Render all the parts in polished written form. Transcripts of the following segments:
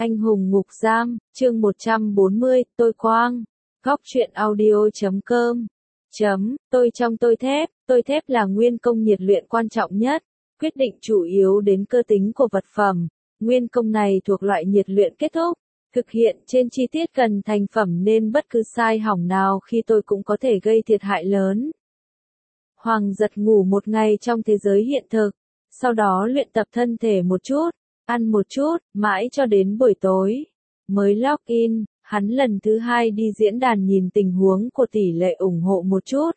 Anh hùng ngục giam, chương 140, tôi Quang. Góc truyện audio.com. Tôi trong tôi thép là nguyên công nhiệt luyện quan trọng nhất, quyết định chủ yếu đến cơ tính của vật phẩm. Nguyên công này thuộc loại nhiệt luyện kết thúc, thực hiện trên chi tiết gần thành phẩm nên bất cứ sai hỏng nào khi tôi cũng có thể gây thiệt hại lớn. Hoàng Giật ngủ một ngày trong thế giới hiện thực, sau đó luyện tập thân thể một chút, ăn một chút, mãi cho đến buổi tối. Mới login, hắn lần thứ 2 đi diễn đàn nhìn tình huống của tỷ lệ ủng hộ một chút.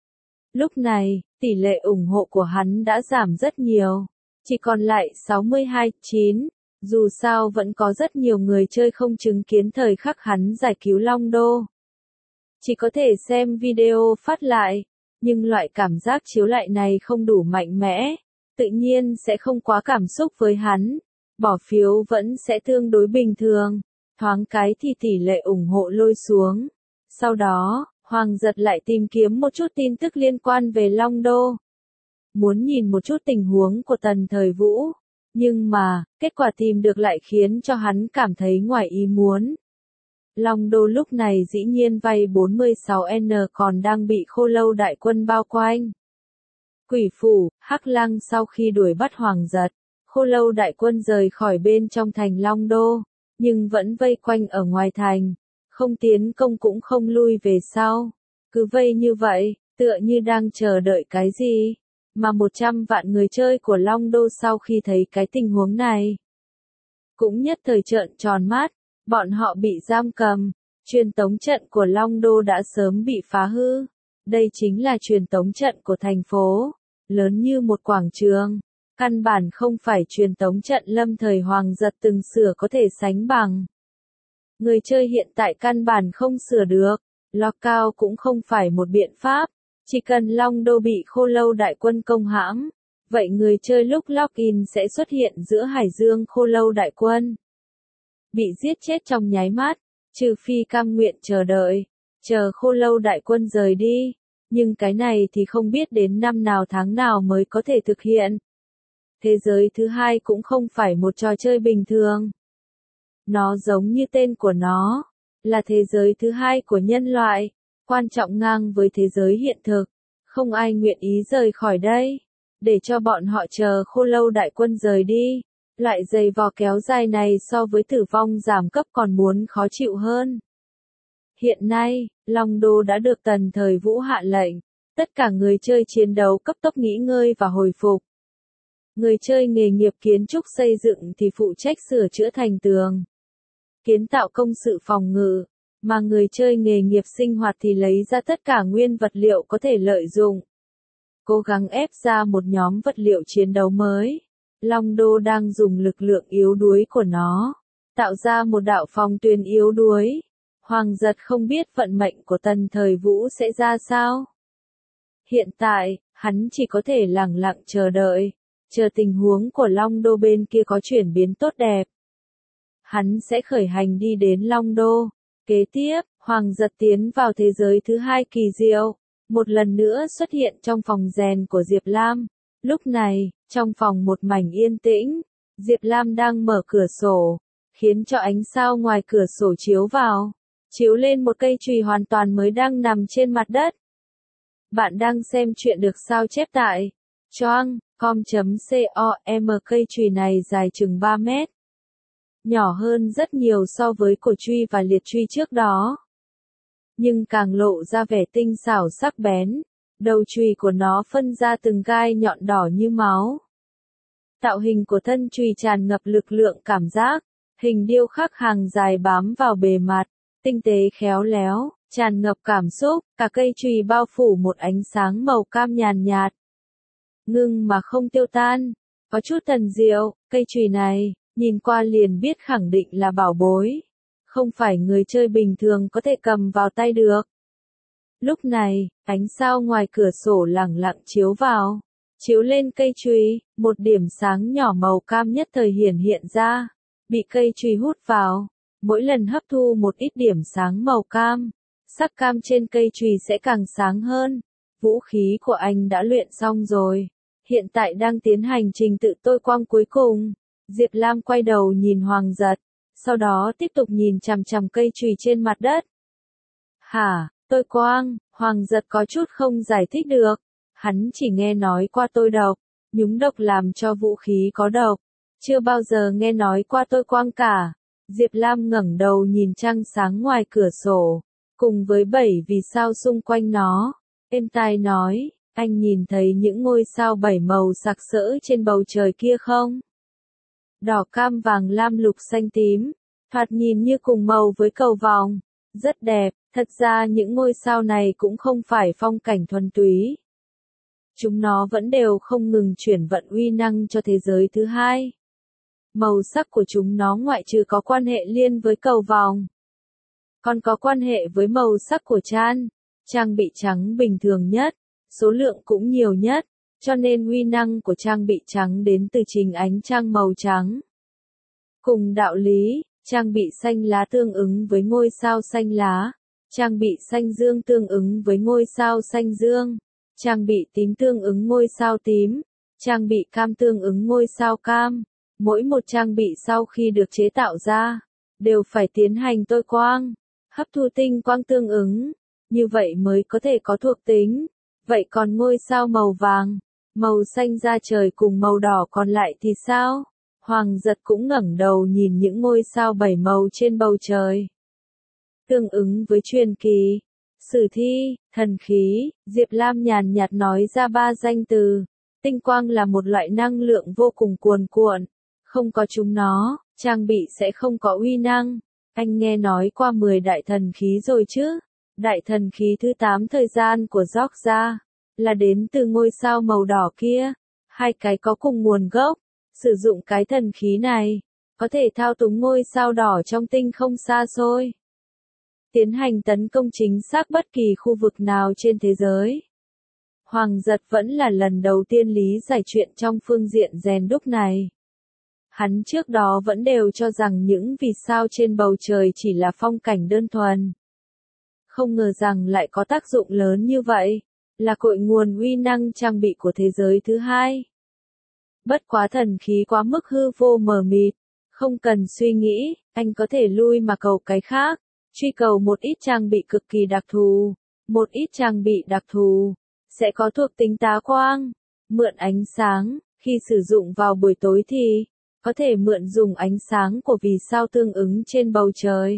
Lúc này, tỷ lệ ủng hộ của hắn đã giảm rất nhiều, chỉ còn lại 62,9. Dù sao vẫn có rất nhiều người chơi không chứng kiến thời khắc hắn giải cứu Long Đô. Chỉ có thể xem video phát lại, nhưng loại cảm giác chiếu lại này không đủ mạnh mẽ, tự nhiên sẽ không quá cảm xúc với hắn. Bỏ phiếu vẫn sẽ tương đối bình thường, thoáng cái thì tỷ lệ ủng hộ lôi xuống. Sau đó, Hoàng Giật lại tìm kiếm một chút tin tức liên quan về Long Đô. Muốn nhìn một chút tình huống của Tần Thời Vũ, nhưng mà, kết quả tìm được lại khiến cho hắn cảm thấy ngoài ý muốn. Long Đô lúc này dĩ nhiên vay 46N còn đang bị Khô Lâu đại quân bao quanh. Quỷ phủ, Hắc Lăng sau khi đuổi bắt Hoàng Giật, Khô Lâu đại quân rời khỏi bên trong thành Long Đô, nhưng vẫn vây quanh ở ngoài thành, không tiến công cũng không lui về sau. Cứ vây như vậy, tựa như đang chờ đợi cái gì. Mà 100 vạn người chơi của Long Đô sau khi thấy cái tình huống này, cũng nhất thời trợn tròn mắt, bọn họ bị giam cầm, truyền tống trận của Long Đô đã sớm bị phá hư. Đây chính là truyền tống trận của thành phố, lớn như một quảng trường, căn bản không phải truyền tống trận lâm thời Hoàng Giật từng sửa có thể sánh bằng. Người chơi hiện tại căn bản không sửa được, lockout cũng không phải một biện pháp. Chỉ cần Long Đô bị Khô Lâu đại quân công hãm, vậy người chơi lúc login sẽ xuất hiện giữa Hải Dương Khô Lâu đại quân. Bị giết chết trong nháy mắt, trừ phi cam nguyện chờ đợi, chờ Khô Lâu đại quân rời đi, nhưng cái này thì không biết đến năm nào tháng nào mới có thể thực hiện. Thế giới thứ hai cũng không phải một trò chơi bình thường. Nó giống như tên của nó, là thế giới thứ hai của nhân loại. Quan trọng ngang với thế giới hiện thực, không ai nguyện ý rời khỏi đây, để cho bọn họ chờ Khô Lâu đại quân rời đi. Loại giày vò kéo dài này so với tử vong giảm cấp còn muốn khó chịu hơn. Hiện nay, Long Đô đã được Tần Thời Vũ hạ lệnh, tất cả người chơi chiến đấu cấp tốc nghỉ ngơi và hồi phục. Người chơi nghề nghiệp kiến trúc xây dựng thì phụ trách sửa chữa thành tường, kiến tạo công sự phòng ngự. Mà người chơi nghề nghiệp sinh hoạt thì lấy ra tất cả nguyên vật liệu có thể lợi dụng. Cố gắng ép ra một nhóm vật liệu chiến đấu mới. Long Đô đang dùng lực lượng yếu đuối của nó, tạo ra một đạo phòng tuyến yếu đuối. Hoàng Giật không biết vận mệnh của Tần Thời Vũ sẽ ra sao. Hiện tại, hắn chỉ có thể lẳng lặng chờ đợi, chờ tình huống của Long Đô bên kia có chuyển biến tốt đẹp. Hắn sẽ khởi hành đi đến Long Đô. Kế tiếp, Hoàng Giật tiến vào thế giới thứ hai kỳ diệu, một lần nữa xuất hiện trong phòng rèn của Diệp Lam. Lúc này, trong phòng một mảnh yên tĩnh, Diệp Lam đang mở cửa sổ, khiến cho ánh sao ngoài cửa sổ chiếu vào, chiếu lên một cây chùy hoàn toàn mới đang nằm trên mặt đất. Bạn đang xem chuyện được sao chép tại choang.com. Cây chùy này dài chừng 3 mét. Nhỏ hơn rất nhiều so với cổ truy và liệt truy trước đó. Nhưng càng lộ ra vẻ tinh xảo sắc bén, đầu chùy của nó phân ra từng gai nhọn đỏ như máu. Tạo hình của thân chùy tràn ngập lực lượng cảm giác, hình điêu khắc hàng dài bám vào bề mặt, tinh tế khéo léo, tràn ngập cảm xúc, cả cây chùy bao phủ một ánh sáng màu cam nhàn nhạt. Ngưng mà không tiêu tan, có chút thần diệu, cây chùy này nhìn qua liền biết khẳng định là bảo bối, không phải người chơi bình thường có thể cầm vào tay được. Lúc này, ánh sao ngoài cửa sổ lẳng lặng chiếu vào, chiếu lên cây chùy, một điểm sáng nhỏ màu cam nhất thời hiển hiện ra, bị cây chùy hút vào, mỗi lần hấp thu một ít điểm sáng màu cam, sắc cam trên cây chùy sẽ càng sáng hơn. Vũ khí của anh đã luyện xong rồi, hiện tại đang tiến hành trình tự tôi quang cuối cùng. Diệp Lam quay đầu nhìn Hoàng Giật, sau đó tiếp tục nhìn chằm chằm cây chùy trên mặt đất. Hả, tôi Quang, Hoàng Giật có chút không giải thích được. Hắn chỉ nghe nói qua tôi độc, nhúng độc làm cho vũ khí có độc. Chưa bao giờ nghe nói qua tôi Quang cả. Diệp Lam ngẩng đầu nhìn trăng sáng ngoài cửa sổ, cùng với 7 vì sao xung quanh nó. Êm tai nói, anh nhìn thấy những ngôi sao 7 màu sặc sỡ trên bầu trời kia không? Đỏ cam vàng lam lục xanh tím, thoạt nhìn như cùng màu với cầu vồng, rất đẹp. Thật ra những ngôi sao này cũng không phải phong cảnh thuần túy. Chúng nó vẫn đều không ngừng chuyển vận uy năng cho thế giới thứ hai. Màu sắc của chúng nó ngoại trừ có quan hệ liên với cầu vồng, còn có quan hệ với màu sắc của trang bị trắng bình thường nhất, số lượng cũng nhiều nhất, cho nên uy năng của trang bị trắng đến từ chính ánh trăng màu trắng. Cùng đạo lý, trang bị xanh lá tương ứng với ngôi sao xanh lá, trang bị xanh dương tương ứng với ngôi sao xanh dương, trang bị tím tương ứng ngôi sao tím, trang bị cam tương ứng ngôi sao cam. Mỗi một trang bị sau khi được chế tạo ra, đều phải tiến hành tôi quang, hấp thu tinh quang tương ứng, như vậy mới có thể có thuộc tính. Vậy còn ngôi sao màu vàng, màu xanh da trời cùng màu đỏ còn lại thì sao? Hoàng Giật cũng ngẩng đầu nhìn những ngôi sao 7 màu trên bầu trời. Tương ứng với truyền kỳ, sử thi, thần khí, Diệp Lam nhàn nhạt nói ra 3 danh từ. Tinh quang là một loại năng lượng vô cùng cuồn cuộn. Không có chúng nó, trang bị sẽ không có uy năng. Anh nghe nói qua 10 đại thần khí rồi chứ? Đại thần khí thứ 8 thời gian của Georgia là đến từ ngôi sao màu đỏ kia. Hai cái có cùng nguồn gốc. Sử dụng cái thần khí này, có thể thao túng ngôi sao đỏ trong tinh không xa xôi. Tiến hành tấn công chính xác bất kỳ khu vực nào trên thế giới. Hoàng Giật vẫn là lần đầu tiên lý giải chuyện trong phương diện rèn đúc này. Hắn trước đó vẫn đều cho rằng những vì sao trên bầu trời chỉ là phong cảnh đơn thuần. Không ngờ rằng lại có tác dụng lớn như vậy, là cội nguồn uy năng trang bị của thế giới thứ hai. Bất quá thần khí quá mức hư vô mờ mịt, không cần suy nghĩ, anh có thể lui mà cầu cái khác, truy cầu một ít trang bị cực kỳ đặc thù, một ít trang bị đặc thù, sẽ có thuộc tính tá quang, mượn ánh sáng, khi sử dụng vào buổi tối thì có thể mượn dùng ánh sáng của vì sao tương ứng trên bầu trời.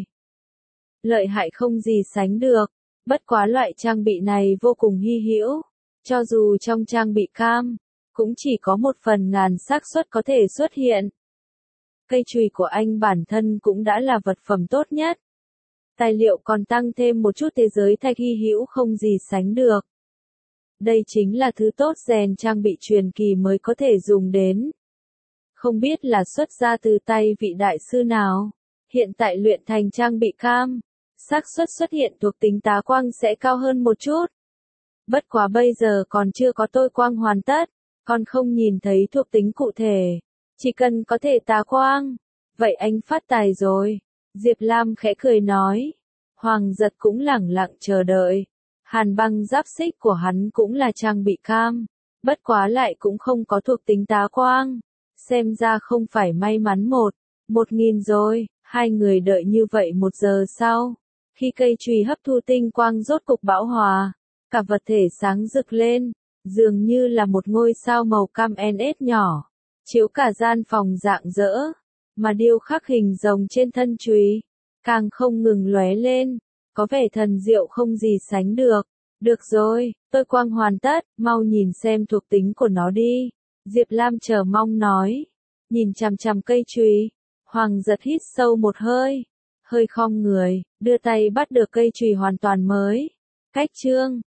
Lợi hại không gì sánh được, bất quá loại trang bị này vô cùng hy hữu, cho dù trong trang bị cam, cũng chỉ có 1/1000 xác suất có thể xuất hiện. Cây chùy của anh bản thân cũng đã là vật phẩm tốt nhất. Tài liệu còn tăng thêm một chút thế giới thạch hy hữu không gì sánh được. Đây chính là thứ tốt rèn trang bị truyền kỳ mới có thể dùng đến. Không biết là xuất ra từ tay vị đại sư nào. Hiện tại luyện thành trang bị cam, xác suất xuất hiện thuộc tính tá quang sẽ cao hơn một chút. Bất quá bây giờ còn chưa có tôi quang hoàn tất, còn không nhìn thấy thuộc tính cụ thể. Chỉ cần có thể tá quang, vậy anh phát tài rồi. Diệp Lam khẽ cười nói. Hoàng Giật cũng lẳng lặng chờ đợi. Hàn băng giáp xích của hắn cũng là trang bị cam, bất quá lại cũng không có thuộc tính tá quang. Xem ra không phải may mắn 1000 rồi. Hai người đợi như vậy 1 giờ sau. Khi cây chùy hấp thu tinh quang rốt cục bão hòa, cả vật thể sáng rực lên, dường như là một ngôi sao màu cam NS nhỏ, chiếu cả gian phòng rạng rỡ, mà điêu khắc hình rồng trên thân chùy càng không ngừng lóe lên, có vẻ thần diệu không gì sánh được. Được rồi, tôi quang hoàn tất, mau nhìn xem thuộc tính của nó đi. Diệp Lam chờ mong nói, nhìn chằm chằm cây chùy. Hoàng Giật hít sâu một hơi, hơi khom người, đưa tay bắt được cây chùy hoàn toàn mới. Cách chương